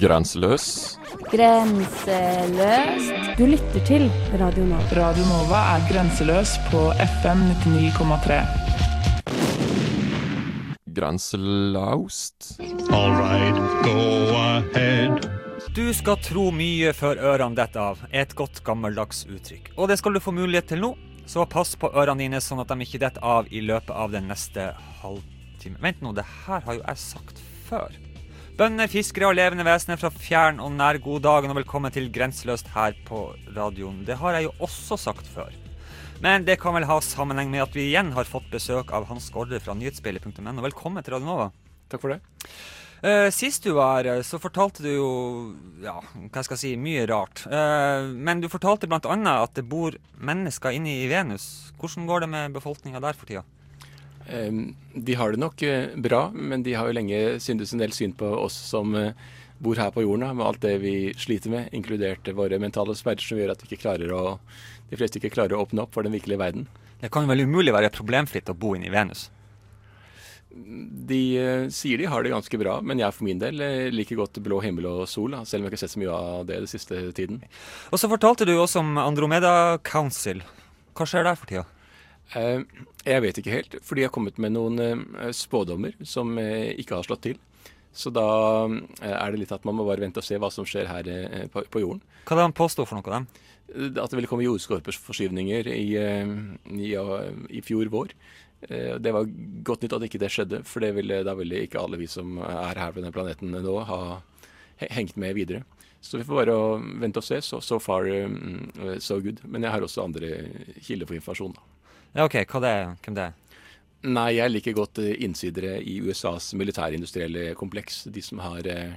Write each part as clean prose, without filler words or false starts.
Grenseløs. Grenseløst. Du lytter til Radio Nova. Radio Nova grenseløs på FM 99,3. Grenselaust. All right, go ahead. Du skal tro mye før ørene detter av, et godt gammeldags uttrykk. Og det skal du få mulighet til nå, så pass på ørene dine sånn at de ikke detter av I løpet av den neste halvtime. Vent nå, det her har jo jeg sagt før. Bønder, fiskere og levende vesener fra fjern og nær, god dagen og velkommen til Grenseløst her på radioen. Det har jeg jo også sagt før. Men det kan vel ha sammenheng med at vi igjen har fått besøk av Hans Gaarder fra nyhetsspeilet.no. Velkommen til Radio Nova. Takk for det. Sist du var så fortalte du jo, ja, hva skal jeg si, mye rart. Men du fortalte blant annet at det bor mennesker inne I Venus. Hvordan går det med befolkningen der for tida? De har det nok bra, men de har jo lenge syntes en del syn på oss som bor her på jorden, med alt det vi sliter med, inkludert våre mentale sperrer som gjør at de fleste ikke klarer å åpne opp for den virkelige verden. Det kan vel umulig være problemfritt å bo inne I Venus? De sier de har det ganske bra, men jeg for min del liker godt blå himmel og sol, selv om jeg ikke har sett så mye av det siste tiden. Og så fortalte du også om Andromeda Council. Hva skjer der for tida? Jeg vet ikke helt, fordi jeg har kommet med noen spådommer som ikke har slått til. Så da det litt at man må bare vente og se hva som skjer her på jorden. Hva det han påstod for noe av dem? At det ville komme jordskorpeforskyvninger I fjor vår. Det var godt nytt at ikke det skjedde, for da ville ikke alle vi som her på denne planeten nå ha hengt med videre. Så vi får bare vente og se, so far so good. Men jeg har også andre kilder for informasjon da. Ja, ok. Hvem det Nei, jeg liker godt innsidere I USAs militærindustrielle kompleks. De som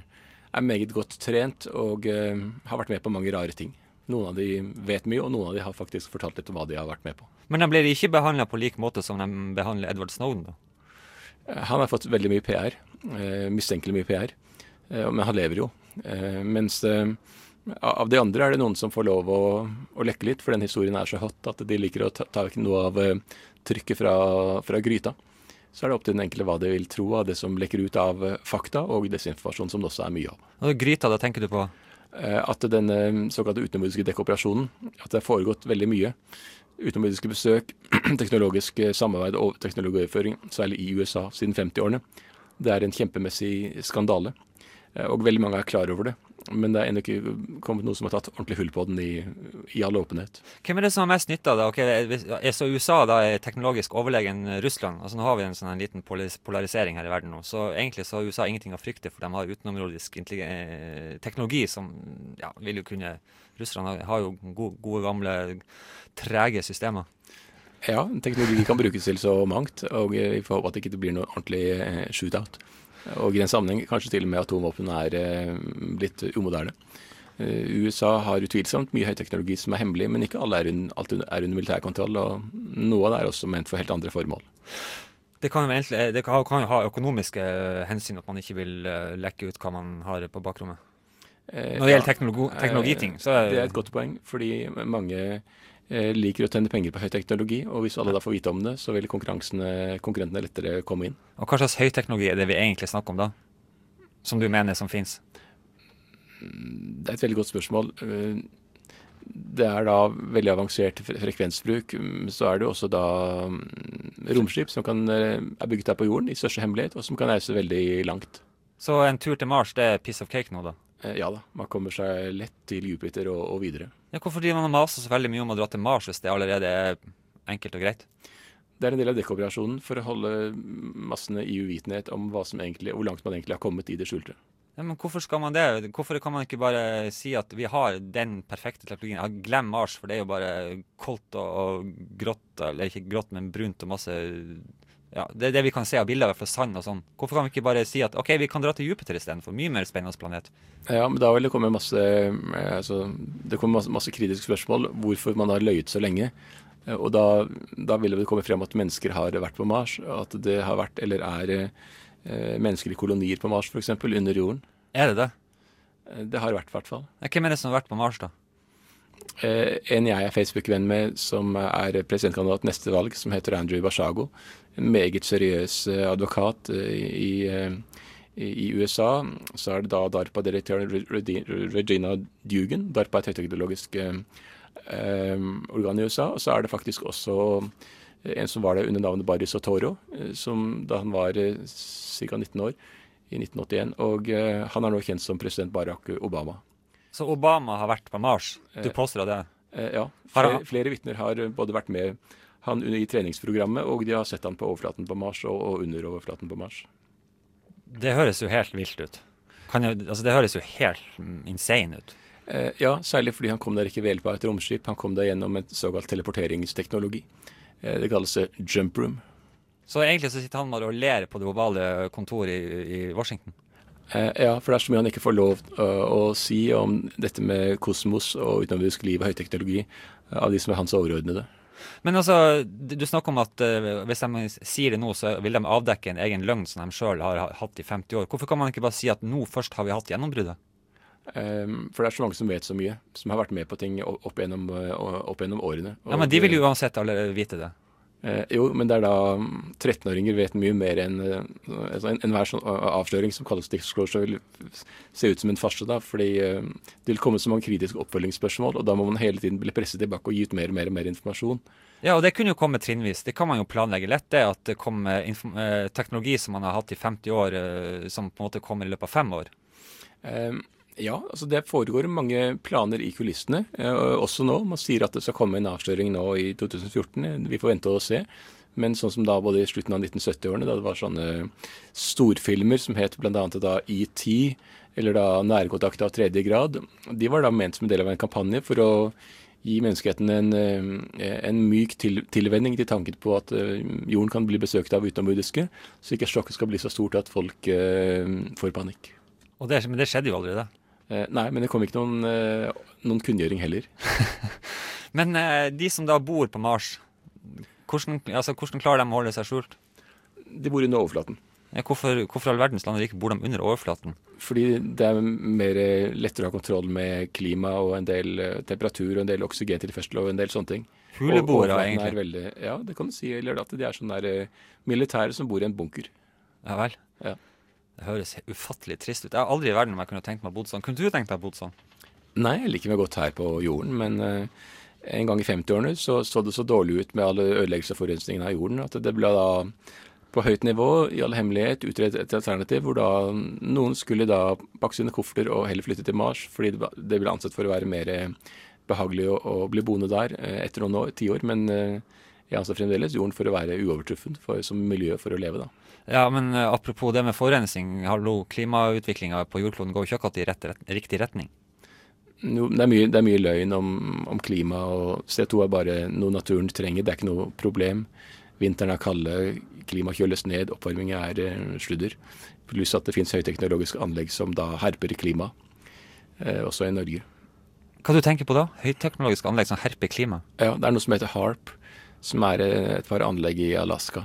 meget godt trent og har vært med på mange rare ting. Noen av de vet mye, og noen av de har faktisk fortalt litt om hva de har vært med på. Men de blir ikke behandlet på lik måte som de behandler Edward Snowden da? Han har fått veldig mye PR, mistenkelig mye PR, men han lever jo. Mens av de andre det noen som får lov å lekke litt, for den historien så hot at de liker å ta noe av trykket fra gryta. Så det opp til den enkelte hva de vil tro av det som lekker ut av fakta og desinformasjon som det også mye av. Og gryta, da tenker du på? At den såkalte utenomjordiske dekkoperasjonen, at det har foregått veldig mye. Utenomjordiske besøk, teknologisk samarbeid og teknologioverføring, særlig I USA siden 50-årene. Det en kjempemessig skandale, og veldig mange klar over det. Men det ennå ikke kommet noe som har tatt ordentlig hull på den I all åpenhet. Hvem det som har mest nytte av det? Okay, så USA da teknologisk overlegen Russland. Altså nå har vi en sånn liten polarisering her I verden nå. Så egentlig så har USA ingenting å frykte, for de har utenomjordisk teknologi som, ja, vil jo kunne... Russland har jo gode gamle, trege systemer. Ja, teknologi kan brukes til så mangt, og vi får håpe at det ikke blir noe ordentlig shootout. Og I den sammenheng kanskje til og med atomvåpen blitt umoderne. USA har utvilsomt mye høyteknologi som hemmelig, men ikke alle alltid under militærkontroll, og noe av det også ment for helt andre formål. Det kan jo ha økonomiske hensyn at man ikke vil lekke ut hva man har på bakrommet. Når det gjelder teknologiting, så det et godt poeng, fordi mange liker å tjene penger på høy teknologi, og hvis alle da får vite om det, så vil konkurrentene lettere komme inn. Og hva slags høy teknologi det vi egentlig snakker om da? Som du mener som finnes? Det et veldig godt spørsmål. Det da veldig avansert frekvensbruk, så det også da romskip som bygget der på jorden I største hemmelighet, og som kan reise veldig langt. Så en tur til Mars, det piece of cake nå da? Ja da, man kommer seg lett til Jupiter og videre. Ja, hvorfor driver man maser så veldig mye om å dra til Mars hvis det allerede enkelt og greit? Det en del av dekkoperasjonen for å holde massene I uvitenhet om hvor langt man egentlig har kommet I det skjulte. Ja, men hvorfor skal man det? Hvorfor kan man ikke bare si at vi har den perfekte teknologien? Glem Mars, for det jo bare koldt og grått, eller ikke grått, men brunt og masse... Ja, det det vi kan se av bilder fra sand og sånn. Hvorfor kan vi ikke bare si at ok, vi kan dra til Jupiter I stedet for mye mer spennende planet? Ja, men da vil det komme masse kritiske spørsmål hvorfor man har løyet så lenge. Og da vil det komme frem at mennesker har vært på Mars, at det har vært eller menneskelige kolonier på Mars for eksempel under jorden. Det det? Det har vært I hvert fall. Hvem det som har vært på Mars da? En jeg Facebook-venn med som presidentkandidat neste valg, som heter Andrew Bashago, en meget seriøs advokat I USA så det da DARPA-direktøren Regina Dugan. DARPA et høyteknologisk organ I USA. Og så det faktisk også en som var der under navnet Barry Soetoro, som da han var ca. 19 år I 1981. Og han nå kjent som president Barack Obama. Så Obama har vært på Mars? Du påstår det? Ja, flere vitner har både vært med han I treningsprogrammet, og de har sett han på overflaten på Mars og under overflaten på Mars. Det høres jo helt vilt ut. Det høres jo helt insane ut. Ja, særlig fordi han kom der ikke ved hjelp av et romskip. Han kom der gjennom et såkalt teleporteringsteknologi. Det kalles jump room. Så egentlig så sitter han bare og ler på det ovale kontoret I Washington? Ja, for det så mye han ikke får lov å si om dette med kosmos og utenomjordisk liv og høyteknologi av de som hans overordnede. Men altså, du snakker om at hvis de sier det nå, så vil de avdekke en egen løgn som de selv har hatt I 50 år. Hvorfor kan man ikke bare si at nå først har vi hatt gjennombruddet? For det så mange som vet så mye, som har vært med på ting opp gjennom årene. Ja, men de vil jo uansett alle vite det. Jo, men det da 13-åringer vet mye mer enn hver sånn avsløring som kalles disclosure vil se ut som en farse da, fordi det vil komme så mange kritiske oppfølgingsspørsmål, og da må man hele tiden bli presset tilbake og gi ut mer og mer informasjon. Ja, og det kunne jo komme trinnvis. Det kan man jo planlegge lett, det at det kommer teknologi som man har hatt I 50 år, som på en måte kommer I løpet av 5 år. Ja, altså det foregår mange planer I kulissene, også nå. Man sier at det skal komme en avsløring nå I 2014. Vi får vente og se. Men sånn som da både I slutten av 1970-årene, da det var sånne storfilmer som het blant annet da E.T., eller da nærkontakt av 3. grad, de var da ment som en del av en kampanje for å gi menneskeheten en myk tilvenning til tanken på at jorden kan bli besøkt av utenomjordiske, så ikke sjokket skal bli så stort at folk får panikk. Men det skjedde jo aldri det. Nei, men det kom ikke noen kunngjøring heller. Men de som da bor på Mars, hvordan klarer de å holde seg skjult? De bor under overflaten. Ja, hvorfor all verdens land ikke bor de under overflaten? Fordi det mer lettere å ha kontroll med klima og en del temperatur og en del oksygentilførsel og en del sånne ting. Huleboere, egentlig? Ja, det kan du si. Eller at de sånne der militære som bor I en bunker. Ja vel? Ja. Det høres ufattelig trist ut. Jeg har aldri I verden om jeg kunne tenkt meg å bo sånn. Kunne du tenkt deg å bo sånn? Nei, jeg liker meg godt her på jorden, men en gang I 50-årene så det så dårlig ut med alle ødeleggelser og forurensningen av jorden, at det ble da på høyt nivå, I all hemmelighet, utredet et alternativ, hvor da noen skulle da pakke sine kofferter og heller flytte til Mars, fordi det ble ansett for å være mer behagelig å bli boende der etter noen 10 år, men jeg anser fremdeles jorden for å være uovertruffen som miljø for å leve da. Ja, men apropos det med forurensning, klimautviklingen på jordkloden går jo ikke akkurat I riktig retning. Det mye løgn om klima, og CO2 bare noe naturen trenger, det ikke noe problem. Vinteren kalde, klima kjøles ned, oppvarming sludder. Pluss at det finnes høyteknologiske anlegg som da herper klima, også I Norge. Hva du tenker på da? Høyteknologiske anlegg som herper klima? Ja, det noe som heter HARP, som et par anlegg I Alaska.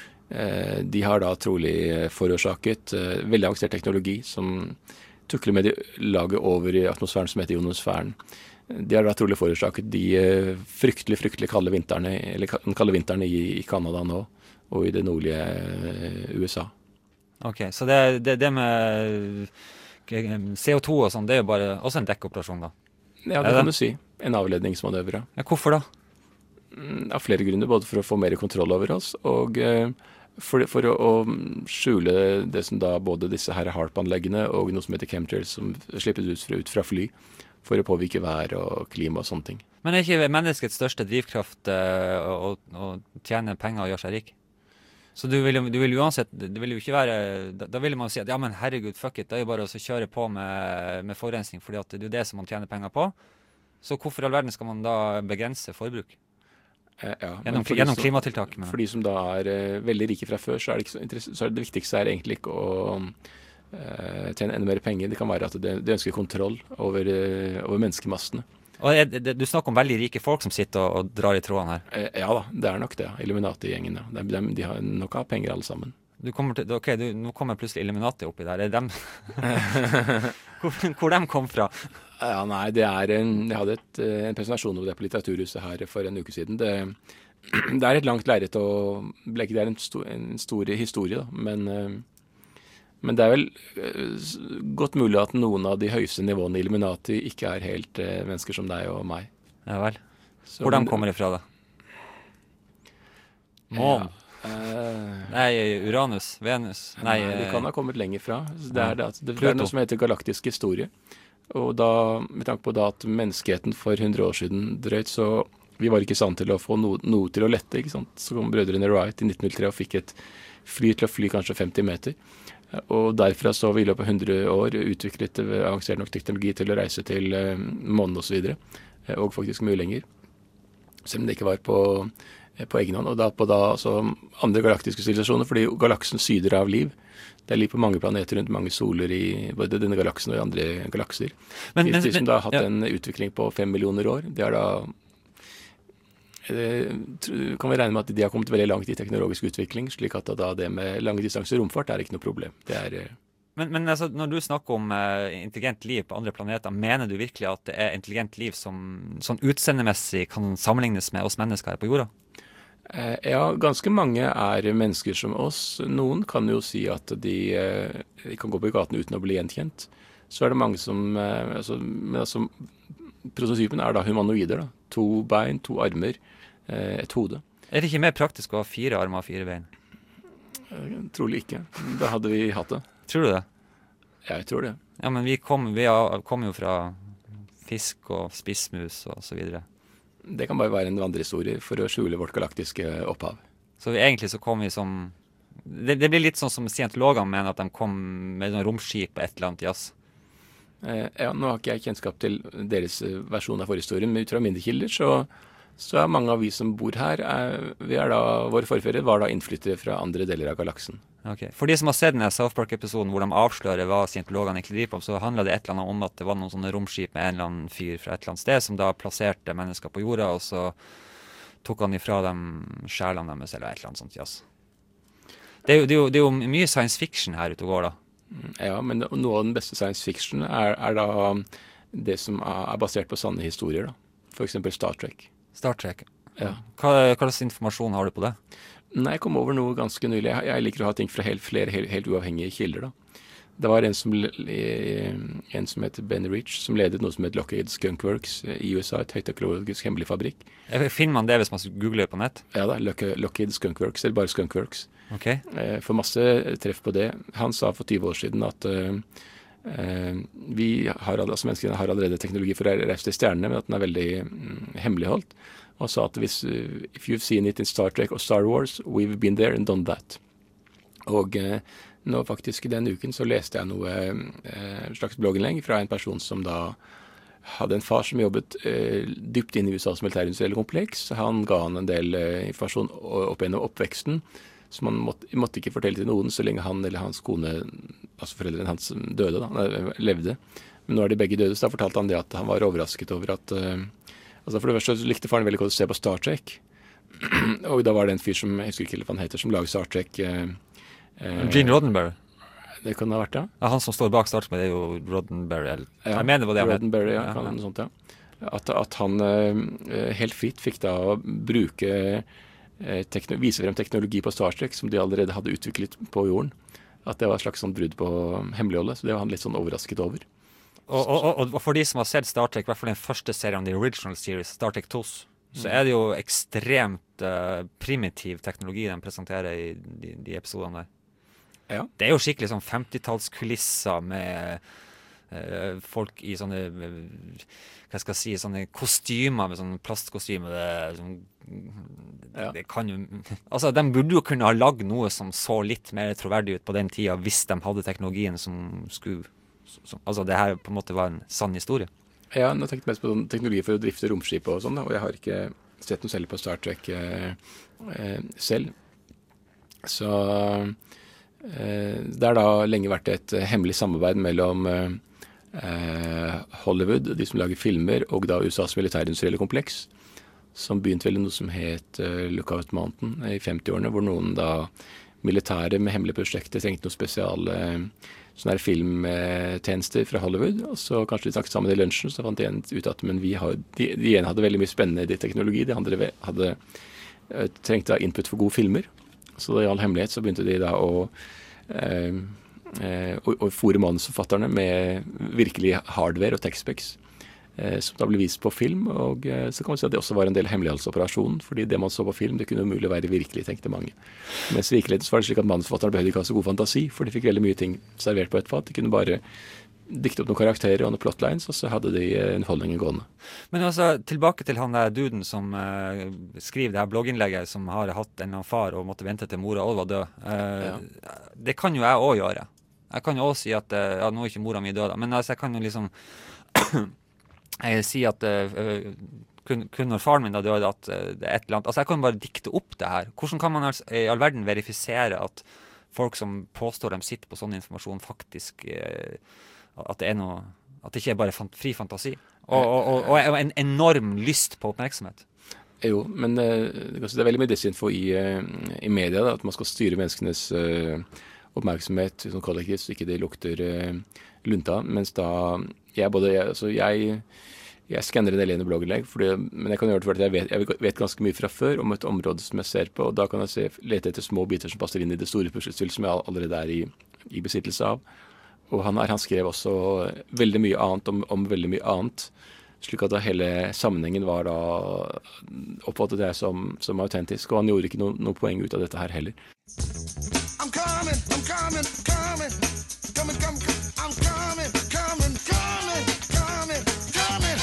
De har da trolig forårsaket veldig avansert teknologi som tukler med laget over I atmosfæren som heter ionosfæren. De har da trolig forårsaket de fryktelig kalde vintrene, eller den kalde vinteren I Canada nå, og I det nordlige USA. Ok, så det med CO2 og sånn, det jo bare også en dekkoperasjon da? Ja, det kan du si. En avledningsmanøver. Ja, hvorfor da? Av flere grunner, både for å få mer kontroll over oss, og for å skjule det som da både disse her HARP-anleggene og noe som heter chemtrails som slippes ut fra fly, for å påvirke vær og klima og sånne ting. Men ikke menneskets største drivkraft å tjene penger og gjøre seg rik? Så du vil uansett, det vil jo ikke være, da vil man si at ja, men herregud, fuck it, det jo bare å kjøre på med forurensning, fordi at det det som man tjener penger på. Så hvorfor all verden skal man da begrense forbruk? Ja, gjennom klimatiltak. For de som da veldig rike fra før, så det viktigste egentlig ikke å tjene enda mer penger. Det kan være at de ønsker kontroll over menneskemassene. Og du snakker om veldig rike folk som sitter og drar I trådene her? Ja da, det nok det. Illuminati-gjengen, ja. De har nok av penger alle sammen. Nå kommer plutselig Illuminati oppi der. Dem? hvor de kom fra? Ja, nei, jeg hadde en presentasjon over det på Litteraturhuset her for en uke siden. Det et langt lerret å bleke, det en stor historie, da. Men Men det er vel godt mulig at noen av de høyeste nivåene i Illuminati ikke er helt mennesker som deg og meg. Ja vel. Så, Hvor de kommer ifra da? Månen? Nei, Uranus? Venus? Nei, de kan ha kommet lenger fra. Det er noe som heter galaktisk historie. Og da, med tanke på da at menneskeheten for 100 år siden drøyt, så vi var ikke i stand til å få noe til å lette, ikke sant? Så kom brødrene Wright i 1903 og fikk et fly til å fly kanskje 50 meter. Og derfra så vi i løpet av 100 år utviklet avansert nok teknologi til å reise til månen og så videre. Og faktisk mye lenger. Selv om det ikke var på egen hånd. Og da på altså, andre galaktiske sivilisasjoner, fordi galaksen syder av liv. Det er liv på mange planeter rundt mange soler i både denne galaksen og i andre galakser. De som da har hatt en utvikling på 5 millioner år, det er da kan vi regne med at de har kommet veldig langt i teknologisk utvikling, slik at da det med lange distanser romfart er ikke noe problem. Det er Men altså, når du snakker om intelligent liv på andre planeter, mener du virkelig at det er intelligent liv som sånn utseendemessig kan sammenlignes med oss mennesker her på jorda? Ja, ganske mange er mennesker som oss. Noen kan jo si at de kan gå på gaten uten å bli gjenkjent. Så er det mange som prototypen er da humanoider, da. 2 bein, 2 armer, et hode. Er det ikke mer praktisk å ha 4 armer og 4 bein? Trolig ikke. Da hadde vi hatt det. Tror du det? Ja, jeg tror det. Ja, men vi kom jo fra fisk og spissmus og så videre. Det kan bare være en vandrehistorie for å skjule vårt galaktiske opphav. Så egentlig så kom vi som Det blir litt sånn som scientologene mener at de kom med noen romskip på et eller annet jazz. Ja, nå har ikke jeg kjennskap til deres versjon av forhistorien, men ut fra mine kilder så er mange av vi som bor her, våre forfedre var da innflyttere fra andre deler av galaksen. Okay. For de som har sett denne South Park-episoden hvor de avslører hva scientologene egentlig driver på, så handler det et eller annet om at det var noen sånne romskip med en eller annen fyr fra et eller annet sted, som da plasserte mennesker på jorda, og så tok han ifra dem sjelene deres, eller et eller annet sånt jazz. Det er jo mye science fiction her ute og går da. Ja, men noe av den beste science fiction er da det som er basert på sanne historier, da. For eksempel Star Trek. Star Trek? Ja. Hva slags informasjon har du på det? Nei, jeg kom over noe ganske nylig. Jeg liker å ha ting fra flere helt uavhengige kilder, da. Det var en som heter Ben Rich, som ledet noe som heter Lockheed Skunk Works i USA, et høyteknologisk hemmelig fabrikk. Finner man det hvis man googler på nett? Ja da, Lockheed Skunk Works, eller bare Skunk Works. Okay. For masse treff på det. Han sa for 20 år siden at menneskene har allerede teknologi for å reise til stjernene, men at den er veldig hemmeligholdt. Og sa at if you've seen it in Star Trek og Star Wars, we've been there and done that. Og nå faktisk i denne uken så leste jeg noe slags blogginnlegg fra en person som da hadde en far som jobbet dypt inn i USAs militærindustrielle kompleks. Han ga han en del informasjon opp gjennom oppveksten, som han måtte ikke fortelle til noen så lenge han eller hans kone, altså foreldrene hans, døde da, levde. Men nå er de begge døde, så da fortalte han det at han var overrasket over at altså for det første så likte faren veldig godt å se på Star Trek. Og da var det en fyr som, jeg husker ikke hva han heter, som lager Star Trek. Gene Roddenberry. Det kan det ha vært, ja. Ja, han som står bak Star Trek, det er jo Roddenberry. Ja, jeg mener det var det. Roddenberry, ja, kan noe sånt, ja. At han helt fritt fikk da bruke vise frem teknologi på Star Trek som de allerede hadde utviklet på jorden. At det var et slags sånn brudd på hemmeligholdet, så det var han litt sånn overrasket over. Og for de som har sett Star Trek, i hvert fall den første serien, the original series, Star Trek 2, så er det jo ekstremt primitiv teknologi de presenterer i de episodene der. Ja. Det er jo skikkelig sånn 50-tallskulisser med folk i sånne, hva skal jeg si, sånne kostymer med sånne plastkostymer. Det kan jo, altså de burde jo kunne ha lagd noe som så litt mer troverdig ut på den tida, hvis de hadde teknologien som skulle, altså det her på en måte var en sann historie. Ja, jeg har tenkt mest på teknologi for å drifte romskip og sånn, og jeg har ikke sett noe selv på Star Trek selv. Så det har da lenge vært et hemmelig samarbeid mellom Hollywood, de som lager filmer, og da USAs militærindustrielle kompleks, som begynte vel noe som het Lookout Mountain i 50-årene, hvor noen da militære med hemmelige prosjekter trengte noen spesiale sånne her filmtjenester fra Hollywood, og så kanskje de snakket sammen i lunsjen, så fant de ut at men de ene hadde veldig mye spennende teknologi, de andre hadde trengt input for gode filmer, så i all hemmelighet så begynte de da å og fôre manusforfatterne med virkelig hardware og tech-specs. Som da ble vist på film, og så kan man si at det også var en del hemmeligholdsoperasjon, fordi det man så på film, det kunne umulig være virkelig, tenkte mange. Mens i virkeligheten så var det slik at manusforfatterne behøvde ikke ha så god fantasi, for de fikk veldig mye ting servert på et fat. De kunne bare dikte opp noen karakterer og noen plotlines, og så hadde de underholdningen gående. Men altså, tilbake til han der duden som skriver det her blogginnlegget, som har hatt en eller annen far og måtte vente til mora også var død. Det kan jo jeg også gjøre. Jeg kan jo også si at, ja, nå er ikke mora mi død, men altså, jeg kan jo liksom jeg sier at kun når faren min da døde at det er et eller annet. Altså jeg kan bare dikte opp det her. Hvordan kan man i all verden verifisere at folk som påstår de sitter på sånn informasjon faktisk, at det er noe, at det ikke er bare fri fantasi? Og en enorm lyst på oppmerksomhet. Jo, men det er veldig mye desinfo i media da, at man skal styre menneskenes oppmerksomhet sånn kollektivt, så ikke det lukter lunta, mens da jeg skanner en del inn i blogginnlegg, men jeg kan gjøre det fordi jeg vet ganske mye fra før om et område som jeg ser på, og da kan jeg lete etter små biter som passer inn i det store puslespillet som jeg allerede er i besittelse av. Og han skrev også veldig mye annet om veldig mye annet, slik at hele sammenhengen var da oppfattet jeg som autentisk, og han gjorde ikke noe poeng ut av dette her heller. I'm coming, I'm coming, coming, coming, coming, I'm coming, coming, coming, coming, coming,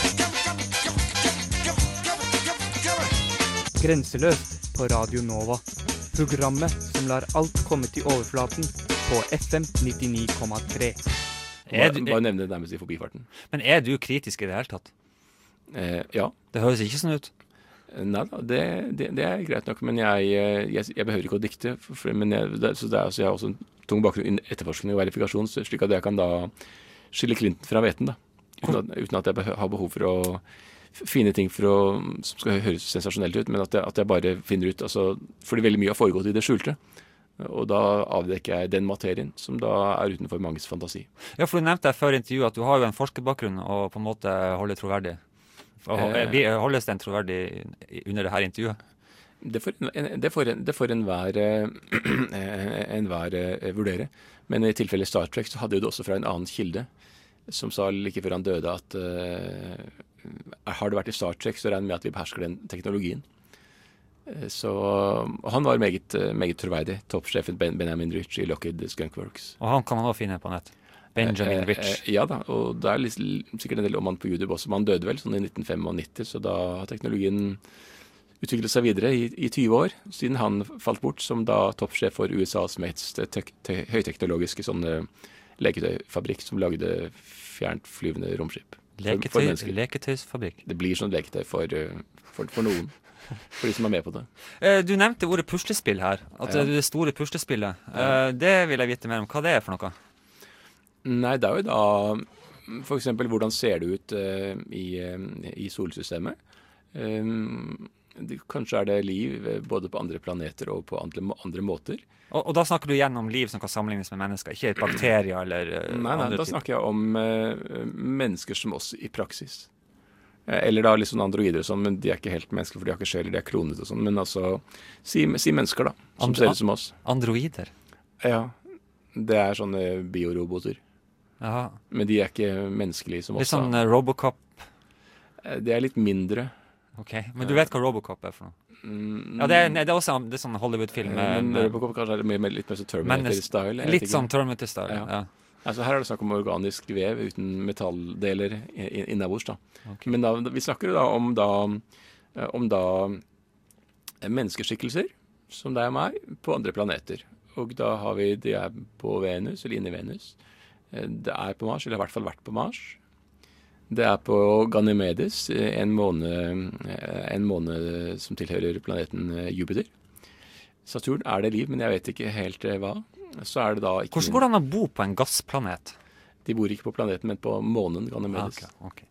Grenseløst på Radio Nova. Programmet som lar alt komme til overflaten på FM 99,3. Bare nevne det nærmest i forbifarten. Men er du kritisk i det hele tatt? Ja. Det høres ikke sånn ut. Nei da, det er greit nok, men jeg behøver ikke å dikte. Så jeg har også en tung bakgrunn i etterforskning og verifikasjon, slik at jeg kan da skille klinten fra hveten, da. Uten at jeg har behov for å finne ting som skal høres sensasjonelt ut, men at jeg bare finner ut, altså, fordi veldig mye har foregått i det skjulte. Og da avdekker jeg den materien som da er utenfor manges fantasi. Ja, for du nevnte før intervjuet at du har jo en forskerbakgrunn og på en måte holder troverdig. Holdes den troverdig under det her intervjuet? Det får enhver vurdere. Men i tilfelle Star Trek så hadde jo det også fra en annen kilde, som sa like før han døde at har det vært i Star Trek, så regner jeg med at vi behersker den teknologien. Så han var meget troverdig. Toppsjefen Benjamin Rich i Lockheed Skunk Works. Og han kan man også finne på nett? Benjamin Rich? Ja da, og det er sikkert en del om han på YouTube også. Man døde vel sånn i 1995, så da har teknologien utviklet seg videre i 20 år, siden han falt bort som da toppsjef for USAs mest høyteknologiske sånne leketøyfabrikk som lagde fjerntflyvende romskip. Leketøysfabrikk? Det blir sånn leketøy for noen. For de som er med på det. Du nevnte ordet puslespill her. At det store puslespillet. Det vil jeg vite mer om. Hva det er for noe? Nei, det er jo da for eksempel hvordan ser det ut i solsystemet. Kanskje er det liv både på andre planeter og på andre måter. Og da snakker du igjen om liv som kan sammenlignes med mennesker, ikke bakterier eller Nei, da snakker jeg om mennesker som oss i praksis. Eller da litt sånn androider og sånn, men de er ikke helt mennesker, for de har ikke sjel, de er klonet og sånn. Men altså, si mennesker da, som ser ut som oss. Androider? Ja, det er sånne bioroboter. Aha. Men de er ikke menneskelige som oss. Litt sånn Robocop? Det er litt mindre. Ok, men du vet hva Robocop er for noe? Ja, det er også det er sånn Hollywood-film. Men Robocop kanskje er litt mer så Terminator-style. Litt sånn Terminator-style, ja. Altså her er det snakk om organisk vev uten metalldeler innabords da. Okay. Men da, vi snakker da om menneskeskikkelser, som det er meg, på andre planeter. Og da har vi, de er på Venus, eller inne i Venus. Det er på Mars, eller har i hvert fall vært på Mars. Det er på Ganymedes, en måne som tilhører planeten Jupiter. Saturn er det liv, men jeg vet ikke helt hva. Så er det da ikke... Hvordan går det an å bo på en gassplanet? De bor ikke på planeten, men på månen, Ganymedes. Okay.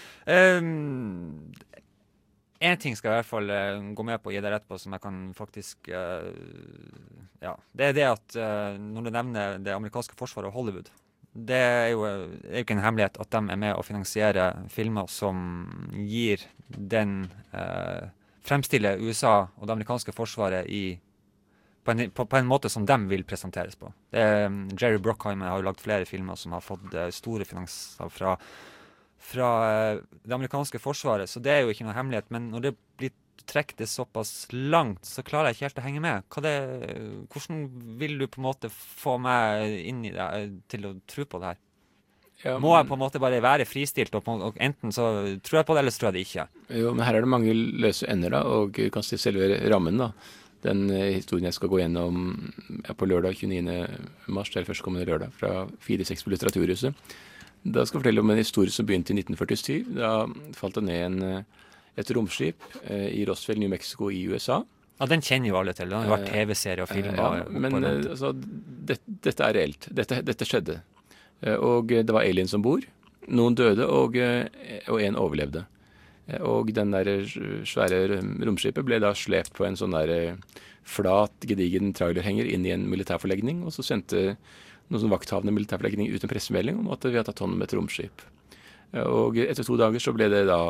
En ting skal jeg i hvert fall gå med på og gi deg rett på, som jeg kan faktisk... det er det at når du nevner det amerikanske forsvaret og Hollywood, det er jo ikke en hemmelighet at de er med å finansiere filmer som gir fremstiller USA og det amerikanske forsvaret i på en måte som de vil presenteres på. Jerry Bruckheimer har jo lagt flere filmer som har fått store finanser fra det amerikanske forsvaret, så det er jo ikke noe hemmelighet. Men når det blir trekket det såpass langt, så klarer jeg ikke helt å henge med. Hvordan vil du på en måte få meg inn i det, til å tro på det her? Ja, må jeg på en måte bare være fristilt, og enten så tror jeg på det, eller så tror jeg det ikke? Jo, men her er det mange løse ender da, og du kan si selve rammen da. Den historien jeg skal gå gjennom på lørdag 29. mars, eller førstkommende lørdag, fra 4-6 på Litteraturhuset. Da skal jeg fortelle om en historie som begynte i 1947. Da falt det ned et romskip i Roswell, New Mexico i USA. Ja, den kjenner jo alle til. Det har vært TV-serier og filmer. Ja, men altså, dette er reelt. Dette skjedde. Og det var aliens ombord. Noen døde, og en overlevde. Og den der svære romskipet ble da slept på en sånn der flat, gedigen trailerhenger inn i en militærforlegning, og så sendte noen sånn vakthavende militærforlegning ut en pressemelding om at vi har tatt hånd om et romskip. Og etter 2 dager så ble det da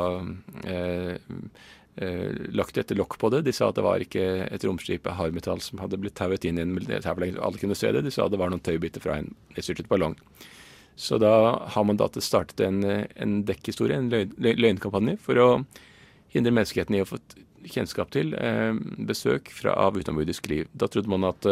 lagt et lokk på det. De sa at det var ikke et romskip av hardmetall som hadde blitt tauet inn i en militærforlegning. Alle kunne se det. De sa at det var noen tøybiter fra en nedstyrtet ballong. Så da har man startet en dekkhistorie, en løgnkampanje, for å hindre menneskeheten i å få kjennskap til besøk av utenomjordisk liv. Da trodde man at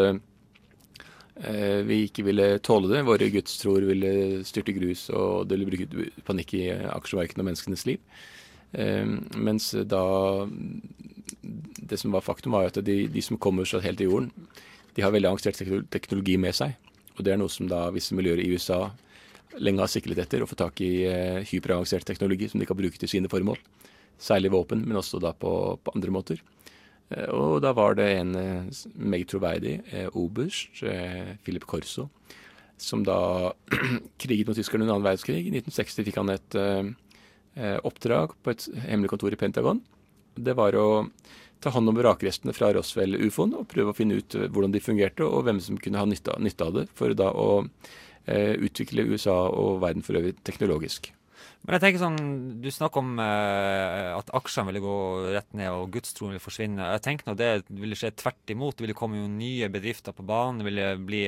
vi ikke ville tåle det. Våre gudstroer ville styrte grus, og det ville bruke panikk i aksjemarkedene og menneskenes liv. Mens da det som var faktum var at de som kommer så helt til jorden, de har veldig avansert teknologi med seg. Og det er noe som da visse miljøer i USA lenge har siklet etter, å få tak i hyperavansert teknologi som de kan bruke til sine formål. Særlig våpen, men også da på andre måter. Og da var det en meget troverdig oberst, Philip Corso, som da kriget mot tyskerne under 2. verdenskrig. I 1960 fikk han et oppdrag på et hemmelig kontor i Pentagon. Det var å ta hånd om vrakrestene fra Roswell-UFOen og prøve å finne ut hvordan de fungerte, og hvem som kunne ha nytte av det, for da å utvikle USA og verden for øvrig teknologisk. Men jeg tenker sånn, du snakker om at aksjene ville gå rett ned og gudstroen ville forsvinne. Jeg tenker nå det ville skje tvert imot. Det ville komme jo nye bedrifter på banen. Det ville bli,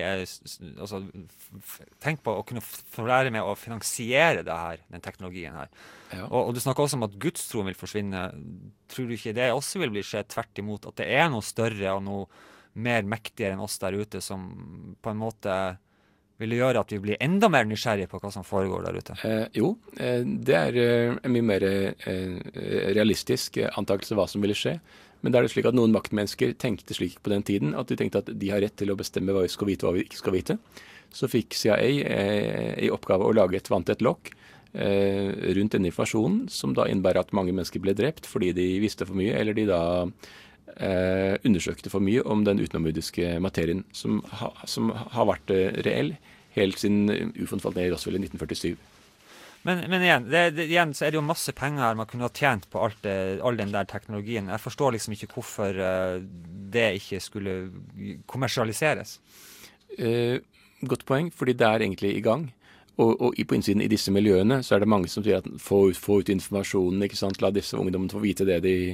tenk på å kunne få være med å finansiere det her, den teknologien her. Ja. Og du snakker også om at gudstroen vil forsvinne. Tror du ikke det også vil bli skje tvert imot? At det er noe større og noe mer mektigere enn oss der ute som på en måte vil gjøre at vi blir enda mer nysgjerrige på hva som foregår der ute? Jo, det er en mye mer realistisk antakelse hva som ville skje. Men det er det slik at noen maktmennesker tenkte slik på den tiden, at de tenkte at de har rett til å bestemme hva vi skal vite og hva vi ikke skal vite. Så fikk CIA i oppgave å lage et vanntett lokk rundt denne informasjonen, som da innebærer at mange mennesker ble drept fordi de visste for mye, eller de da undersøkte for mye om den utenomjordiske materien som har vært reell helt siden UFOen falt ned i Roswell i 1947. Men igjen så er det jo masse penger her man kunne ha tjent på all den der teknologien. Jeg forstår liksom ikke hvorfor det ikke skulle kommersialiseres. Godt poeng, fordi det er egentlig i gang. Og på innsiden i disse miljøene så er det mange som sier at få ut informasjonen, ikke sant? La disse ungdommene få vite det de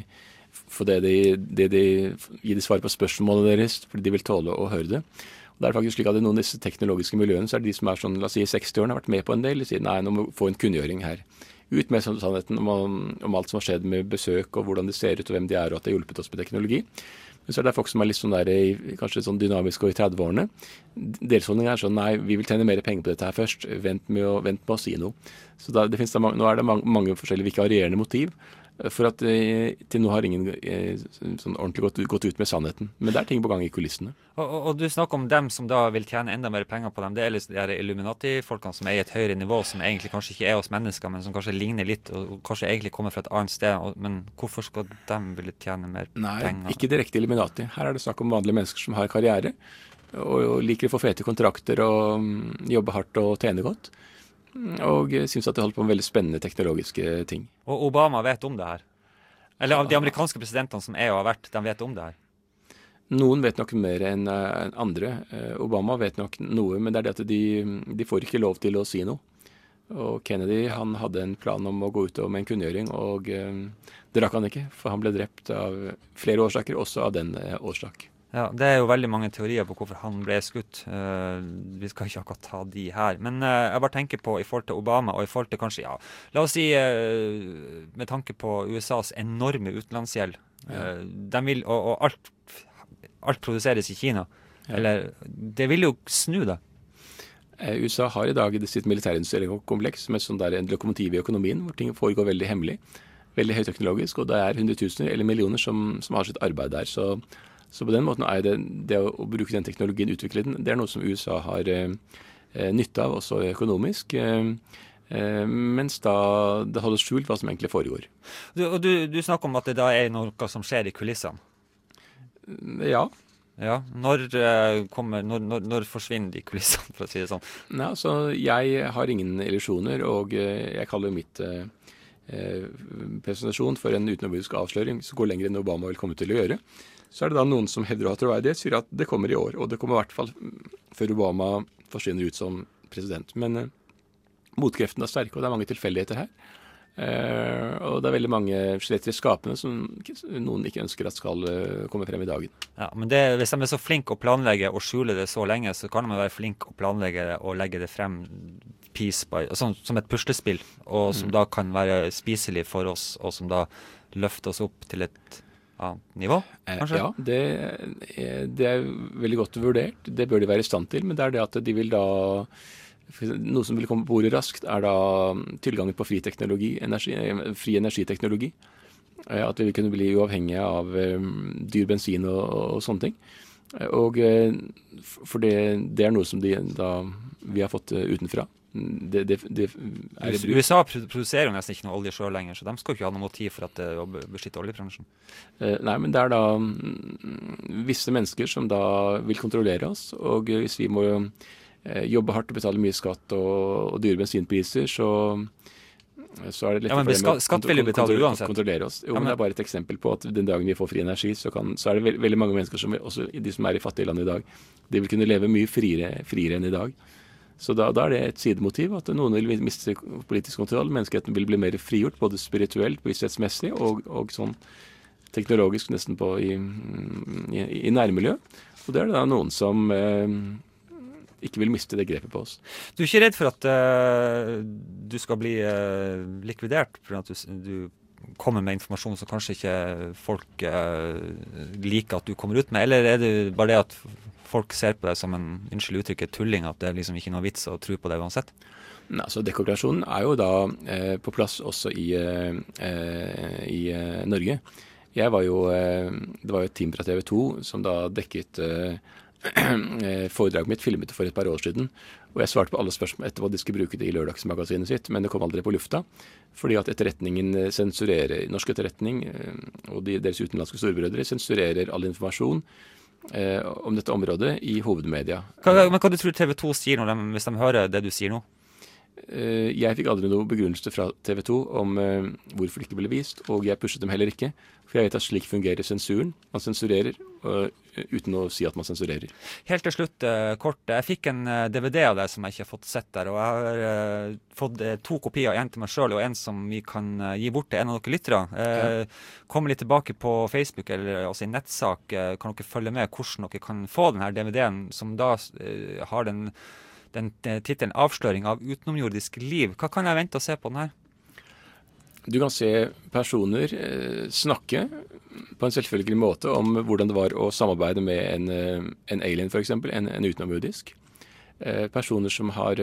gi de svar på spørsmålene deres, fordi de vil tåle å høre det. Og det er faktisk slik at i noen av disse teknologiske miljøene så er det de som er sånn, la oss si 60-årene, har vært med på en del, de sier nei, nå må vi få en kunngjøring her. Ut med sannheten om alt som har skjedd med besøk, og hvordan de ser ut, og hvem de er, og at det har hjulpet oss med teknologi. Men så er det folk som er litt sånn der, kanskje sånn dynamiske og i 30-årene. Deres holdning er sånn, nei, vi vil tjene mer penger på dette her først, vent med å si noe. Så nå er det mange forskjellige vikarierende motiv, for at til nå har ingen sånn ordentlig gått ut med sannheten. Men det er ting på gang i kulissene. Og du snakker om dem som da vil tjene enda mer penger på dem. Det er Illuminati-folkene som er i et høyere nivå, som egentlig kanskje ikke er oss mennesker, men som kanskje ligner litt, og kanskje egentlig kommer fra et annet sted. Men hvorfor skal de ville tjene mer penger? Nei, ikke direkte Illuminati. Her er det snakk om vanlige mennesker som har karriere, og liker å få fete kontrakter og jobbe hardt og tjene godt. Og synes at de holder på med veldig spennende teknologiske ting. Og Obama vet om det her? Eller de amerikanske presidentene som er og har vært, de vet om det her? Noen vet nok mer enn andre. Obama vet nok noe, men det er det at de får ikke lov til å si noe. Og Kennedy, han hadde en plan om å gå ut med en kunngjøring, og det rakk han ikke, for han ble drept av flere årsaker, også av den årsak. Ja, det jo veldig mange teorier på hvorfor han ble skutt. Vi skal ikke akkurat ta de her. Men jeg bare tenker på i forhold til Obama, og i forhold til kanskje, la oss si, med tanke på USAs enorme utenlandsgjeld. De vil, og alt produseres i Kina. Eller, det vil jo snu da. USA har i dag sitt militærindustrielle kompleks som sånn en lokomotiv i økonomien, hvor ting foregår veldig hemmelig, veldig høyteknologisk, og det hundretusener eller millioner som har sitt arbeid der. Så på den måten det å bruke den teknologien, utvikle den, det noe som USA har nytte av, også økonomisk, mens da det holdes skjult hva som egentlig foregår. Du snakker om at det da noe som skjer i kulissene. Ja. Ja, når forsvinner de kulissene, for å si det sånn? Nei, altså, jeg har ingen illusjoner, og jeg kaller mitt presentasjon for en utenomjordisk avsløring som går lenger enn Obama vil komme til å gjøre. Så det da noen som hevder å ha troverdighet, sier at det kommer i år, og det kommer i hvert fall før Obama forsvinner ut som president. Men motkreftene sterke, og det mange tilfeldigheter her. Og det veldig mange skjeletter i skapene som noen ikke ønsker at skal komme frem i dagen. Ja, men hvis de så flinke å planlegge og skjule det så lenge, så kan de være flinke å planlegge og legge det frem piece by, som et puslespill, og som da kan være spiselig for oss, og som da løfter oss opp til et annet nivå, kanskje? Ja, det veldig godt vurdert. Det bør de være i stand til, men det det at de vil da noe som vil komme på bordet raskt, da tilgangen på fri energiteknologi. At vi vil kunne bli uavhengige av dyr bensin og sånne ting. Og for det noe som vi har fått utenfra. USA produserer jo nesten ikke noe olje selv lenger, så de skal ikke ha noe motiv for å beskytte oljebransjen. Nei, men det da visse mennesker som da vil kontrollere oss, og hvis vi må jobbe hardt og betale mye skatt og dyre bensinpriser, så det litt men skatt vil jo betale uansett. Kontrollere oss. Jo, men det bare et eksempel på at den dagen vi får fri energi, så det veldig mange mennesker, også de som i fattige land i dag, de vil kunne leve mye friere enn i dag. Så da det et sidemotiv at noen vil miste politisk kontroll, menneskeheten vil bli mer frigjort, både spirituelt, bevissthetsmessig og sånn teknologisk nesten i nærmiljø. Og det da noen som ikke vil miste det grepet på oss. Du ikke redd for at du skal bli likvidert for at du kommer med informasjon som kanskje ikke folk liker at du kommer ut med, eller det bare det at folk ser på deg som unnskyld uttrykket, tulling, at det liksom ikke noe vits å tro på det uansett? Nei, så deklarasjonen jo da på plass også i Norge. Det var jo et team fra TV 2 som da dekket foredraget mitt, filmet for et par år siden, og jeg svarte på alle spørsmål etter hva de skulle bruke det i lørdagsmagasinet sitt, men det kom aldri på lufta, fordi at etterretningen sensurerer, norsk etterretning og deres utenlandske storbrødre sensurerer all informasjon om dette området i hovedmedia. Men hva du tror TV 2 sier hvis de hører det du sier nå? Jeg fikk aldri noe begrunnelse fra TV 2 om hvorfor det ikke ble vist, og jeg pushet dem heller ikke, for jeg vet at slik fungerer sensuren. Man sensurerer uten å si at man sensurerer. Helt til slutt, kort. Jeg fikk en DVD av deg som jeg ikke har fått sett der, og jeg har fått 2 kopier, en til meg selv og en som vi kan gi bort til en av dere lyttere. Kommer litt tilbake på Facebook, eller altså i nettsak, kan dere følge med hvordan dere kan få denne DVD-en, som da har den titelen «Avsløring av utenomjordisk liv». Hva kan jeg vente å se på den her? Du kan se personer snakke på en selvfølgelig måte om hvordan det var å samarbeide med en alien, for eksempel, en utenomjordisk. Personer som har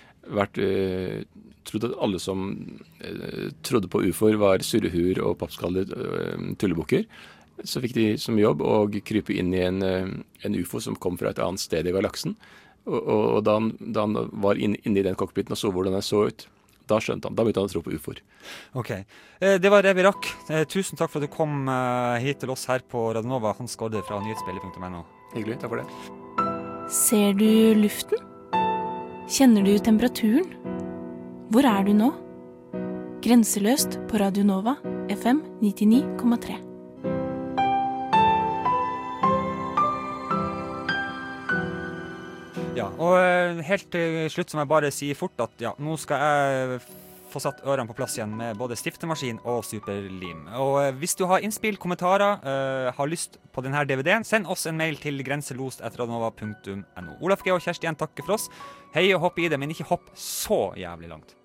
trodd at alle som trodde på UFO'er var surrehuer og pappskaller tullebukker. Så fikk de som jobb å krype inn i en UFO som kom fra et annet sted i galaksen. Og da han var inne i den cockpiten og så hvordan den så ut, da skjønte han, da begynte han å tro på UFO'er. Ok, det var det vi rakk. Tusen takk for at du kom hit til oss her på Radio Nova, Hans Gårde fra nyhetsspillet.no. Hyggelig, takk for det. Ser du luften? Kjenner du temperaturen? Hvor du nå? Grenseløst på Radio Nova, FM 99,3. Ja, og helt til slutt som jeg bare sier fort at ja, nå skal jeg få satt ørene på plass igjen med både stiftemaskin og superlim. Og hvis du har innspill, kommentarer, har lyst på denne DVD-en, send oss en mail til grenselost@radionova.no. Olaf G. og Kjersti N takker for oss. Hei og hopp i det, men ikke hopp så jævlig langt.